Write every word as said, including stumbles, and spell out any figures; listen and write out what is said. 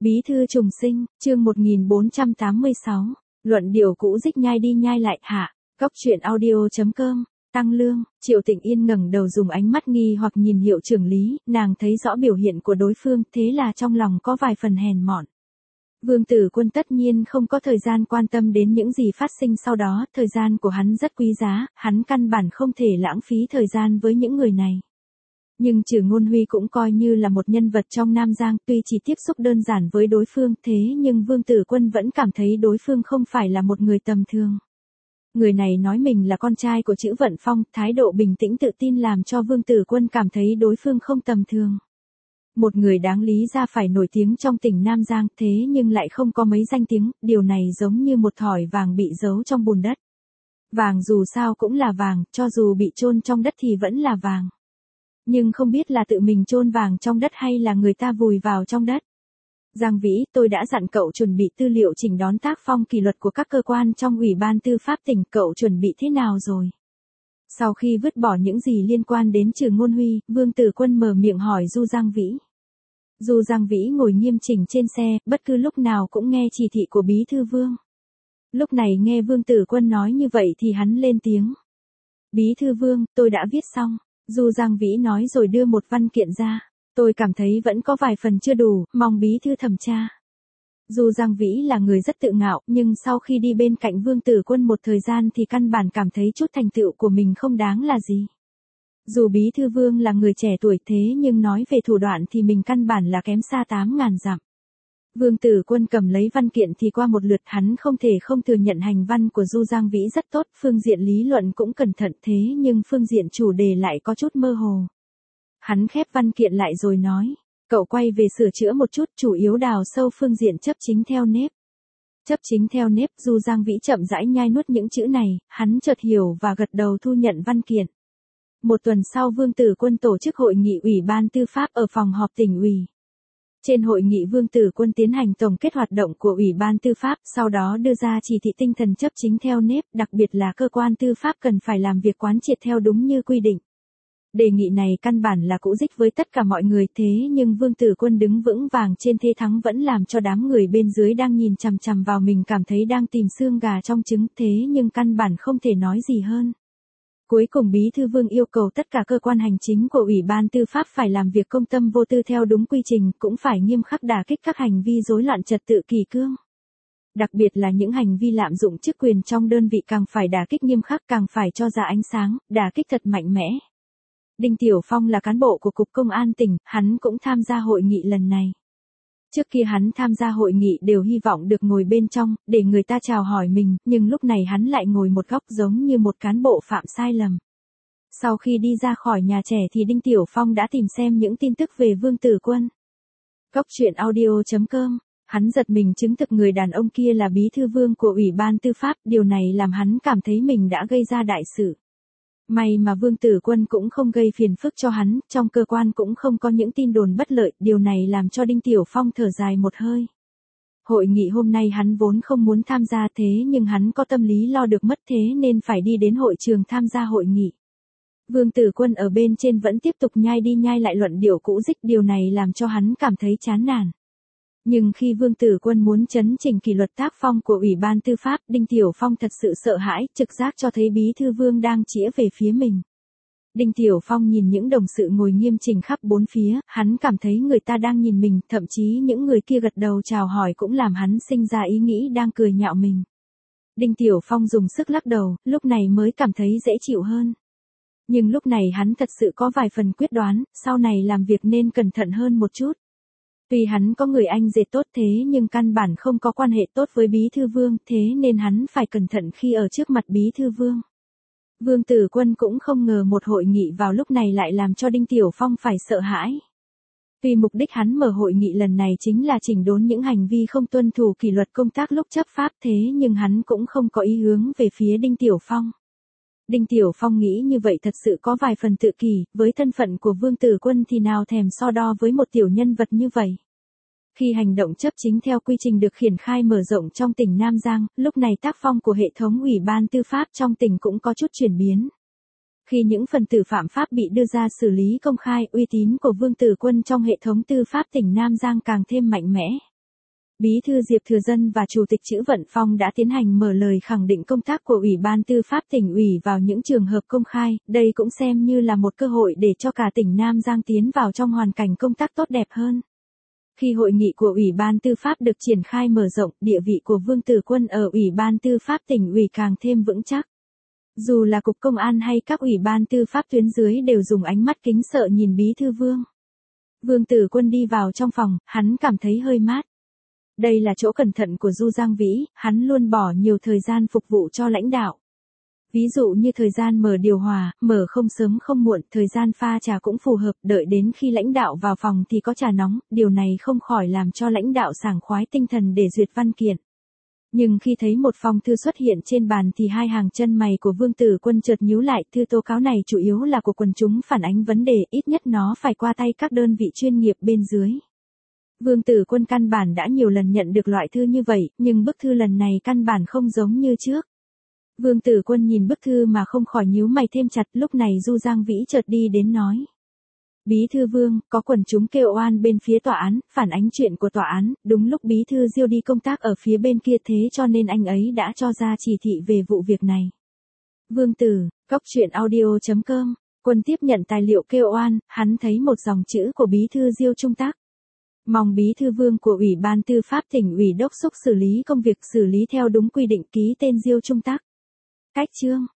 Bí thư trùng sinh, chương một nghìn bốn trăm tám mươi sáu, luận điều cũ dích nhai đi nhai lại hạ, góc truyện audio.com, tăng lương, Triệu Tịnh Yên ngẩng đầu dùng ánh mắt nghi hoặc nhìn hiệu trưởng Lý, nàng thấy rõ biểu hiện của đối phương, thế là trong lòng có vài phần hèn mọn. Vương Tử Quân tất nhiên không có thời gian quan tâm đến những gì phát sinh sau đó, thời gian của hắn rất quý giá, hắn căn bản không thể lãng phí thời gian với những người này. Nhưng Trừ Ngôn Huy cũng coi như là một nhân vật trong Nam Giang, tuy chỉ tiếp xúc đơn giản với đối phương, thế nhưng Vương Tử Quân vẫn cảm thấy đối phương không phải là một người tầm thường. Người này nói mình là con trai của Chữ Vận Phong, thái độ bình tĩnh tự tin làm cho Vương Tử Quân cảm thấy đối phương không tầm thường. Một người đáng lý ra phải nổi tiếng trong tỉnh Nam Giang, thế nhưng lại không có mấy danh tiếng, điều này giống như một thỏi vàng bị giấu trong bùn đất. Vàng dù sao cũng là vàng, cho dù bị chôn trong đất thì vẫn là vàng. Nhưng không biết là tự mình chôn vàng trong đất hay là người ta vùi vào trong đất. Giang Vĩ, tôi đã dặn cậu chuẩn bị tư liệu chỉnh đón tác phong kỷ luật của các cơ quan trong Ủy ban Tư pháp tỉnh, cậu chuẩn bị thế nào rồi? Sau khi vứt bỏ những gì liên quan đến Trừ Ngôn Huy, Vương Tử Quân mở miệng hỏi Du Giang Vĩ. Du Giang Vĩ ngồi nghiêm chỉnh trên xe, bất cứ lúc nào cũng nghe chỉ thị của Bí thư Vương. Lúc này nghe Vương Tử Quân nói như vậy thì hắn lên tiếng. Bí thư Vương, tôi đã viết xong. Du Giang Vĩ nói rồi đưa một văn kiện ra. Tôi cảm thấy vẫn có vài phần chưa đủ, mong bí thư thẩm tra. Du Giang Vĩ là người rất tự ngạo, nhưng sau khi đi bên cạnh Vương Tử Quân một thời gian thì căn bản cảm thấy chút thành tựu của mình không đáng là gì. Dù bí thư Vương là người trẻ tuổi thế nhưng nói về thủ đoạn thì mình căn bản là kém xa tám ngàn dặm. Vương Tử Quân cầm lấy văn kiện thì qua một lượt, hắn không thể không thừa nhận hành văn của Du Giang Vĩ rất tốt, phương diện lý luận cũng cẩn thận, thế nhưng phương diện chủ đề lại có chút mơ hồ. Hắn khép văn kiện lại rồi nói, cậu quay về sửa chữa một chút, chủ yếu đào sâu phương diện chấp chính theo nếp. Chấp chính theo nếp, Du Giang Vĩ chậm rãi nhai nuốt những chữ này, hắn chợt hiểu và gật đầu thu nhận văn kiện. Một tuần sau Vương Tử Quân tổ chức hội nghị Ủy ban Tư pháp ở phòng họp tỉnh ủy. Trên hội nghị Vương Tử Quân tiến hành tổng kết hoạt động của Ủy ban Tư pháp, sau đó đưa ra chỉ thị tinh thần chấp chính theo nếp, đặc biệt là cơ quan tư pháp cần phải làm việc quán triệt theo đúng như quy định. Đề nghị này căn bản là cũ dích với tất cả mọi người, thế nhưng Vương Tử Quân đứng vững vàng trên thế thắng vẫn làm cho đám người bên dưới đang nhìn chằm chằm vào mình cảm thấy đang tìm xương gà trong trứng, thế nhưng căn bản không thể nói gì hơn. Cuối cùng Bí thư Vương yêu cầu tất cả cơ quan hành chính của Ủy ban Tư pháp phải làm việc công tâm vô tư theo đúng quy trình, cũng phải nghiêm khắc đả kích các hành vi rối loạn trật tự kỷ cương. Đặc biệt là những hành vi lạm dụng chức quyền trong đơn vị càng phải đả kích nghiêm khắc, càng phải cho ra ánh sáng, đả kích thật mạnh mẽ. Đinh Tiểu Phong là cán bộ của Cục Công an tỉnh, hắn cũng tham gia hội nghị lần này. Trước kia hắn tham gia hội nghị đều hy vọng được ngồi bên trong, để người ta chào hỏi mình, nhưng lúc này hắn lại ngồi một góc giống như một cán bộ phạm sai lầm. Sau khi đi ra khỏi nhà trẻ thì Đinh Tiểu Phong đã tìm xem những tin tức về Vương Tử Quân. Góc truyện audio.com, hắn giật mình chứng thực người đàn ông kia là bí thư Vương của Ủy ban Tư pháp, điều này làm hắn cảm thấy mình đã gây ra đại sự. May mà Vương Tử Quân cũng không gây phiền phức cho hắn, trong cơ quan cũng không có những tin đồn bất lợi, điều này làm cho Đinh Tiểu Phong thở dài một hơi. Hội nghị hôm nay hắn vốn không muốn tham gia thế nhưng hắn có tâm lý lo được mất thế nên phải đi đến hội trường tham gia hội nghị. Vương Tử Quân ở bên trên vẫn tiếp tục nhai đi nhai lại luận điệu cũ dích, điều này làm cho hắn cảm thấy chán nản. Nhưng khi Vương Tử Quân muốn chấn chỉnh kỷ luật tác phong của Ủy ban Tư pháp, Đinh Tiểu Phong thật sự sợ hãi, trực giác cho thấy Bí thư Vương đang chĩa về phía mình. Đinh Tiểu Phong nhìn những đồng sự ngồi nghiêm chỉnh khắp bốn phía, hắn cảm thấy người ta đang nhìn mình, thậm chí những người kia gật đầu chào hỏi cũng làm hắn sinh ra ý nghĩ đang cười nhạo mình. Đinh Tiểu Phong dùng sức lắc đầu, lúc này mới cảm thấy dễ chịu hơn. Nhưng lúc này hắn thật sự có vài phần quyết đoán, sau này làm việc nên cẩn thận hơn một chút. Tuy hắn có người anh rể tốt thế nhưng căn bản không có quan hệ tốt với Bí thư Vương, thế nên hắn phải cẩn thận khi ở trước mặt Bí thư Vương. Vương Tử Quân cũng không ngờ một hội nghị vào lúc này lại làm cho Đinh Tiểu Phong phải sợ hãi. Tuy mục đích hắn mở hội nghị lần này chính là chỉnh đốn những hành vi không tuân thủ kỷ luật công tác lúc chấp pháp, thế nhưng hắn cũng không có ý hướng về phía Đinh Tiểu Phong. Đinh Tiểu Phong nghĩ như vậy thật sự có vài phần tự kỷ, với thân phận của Vương Tử Quân thì nào thèm so đo với một tiểu nhân vật như vậy. Khi hành động chấp chính theo quy trình được triển khai mở rộng trong tỉnh Nam Giang, lúc này tác phong của hệ thống Ủy ban Tư pháp trong tỉnh cũng có chút chuyển biến. Khi những phần tử phạm pháp bị đưa ra xử lý công khai, uy tín của Vương Tử Quân trong hệ thống tư pháp tỉnh Nam Giang càng thêm mạnh mẽ. Bí thư Diệp Thừa Dân và Chủ tịch Trữ Vận Phong đã tiến hành mở lời khẳng định công tác của Ủy ban Tư pháp tỉnh ủy vào những trường hợp công khai, đây cũng xem như là một cơ hội để cho cả tỉnh Nam Giang tiến vào trong hoàn cảnh công tác tốt đẹp hơn. Khi hội nghị của Ủy ban Tư pháp được triển khai mở rộng, địa vị của Vương Tử Quân ở Ủy ban Tư pháp tỉnh ủy càng thêm vững chắc. Dù là Cục Công an hay các ủy ban tư pháp tuyến dưới đều dùng ánh mắt kính sợ nhìn Bí thư Vương. Vương Tử Quân đi vào trong phòng, hắn cảm thấy hơi mát. Đây là chỗ cẩn thận của Du Giang Vĩ, hắn luôn bỏ nhiều thời gian phục vụ cho lãnh đạo. Ví dụ như thời gian mở điều hòa, mở không sớm không muộn, thời gian pha trà cũng phù hợp, đợi đến khi lãnh đạo vào phòng thì có trà nóng, điều này không khỏi làm cho lãnh đạo sảng khoái tinh thần để duyệt văn kiện. Nhưng khi thấy một phong thư xuất hiện trên bàn thì hai hàng chân mày của Vương Tử Quân chợt nhíu lại, thư tố cáo này chủ yếu là của quần chúng phản ánh vấn đề, ít nhất nó phải qua tay các đơn vị chuyên nghiệp bên dưới. Vương Tử Quân căn bản đã nhiều lần nhận được loại thư như vậy, nhưng bức thư lần này căn bản không giống như trước. Vương Tử Quân nhìn bức thư mà không khỏi nhíu mày thêm chặt, lúc này Du Giang Vĩ chợt đi đến nói. Bí thư Vương, có quần chúng kêu oan bên phía tòa án, phản ánh chuyện của tòa án, đúng lúc Bí thư Diêu đi công tác ở phía bên kia thế cho nên anh ấy đã cho ra chỉ thị về vụ việc này. Vương Tử, cóc truyện audio chấm com, Quân tiếp nhận tài liệu kêu oan, hắn thấy một dòng chữ của Bí thư Diêu Trung Tác. Mong Bí thư Vương của Ủy ban Tư pháp tỉnh ủy đốc thúc xử lý công việc xử lý theo đúng quy định, ký tên Diêu Trung Tác. Cách chương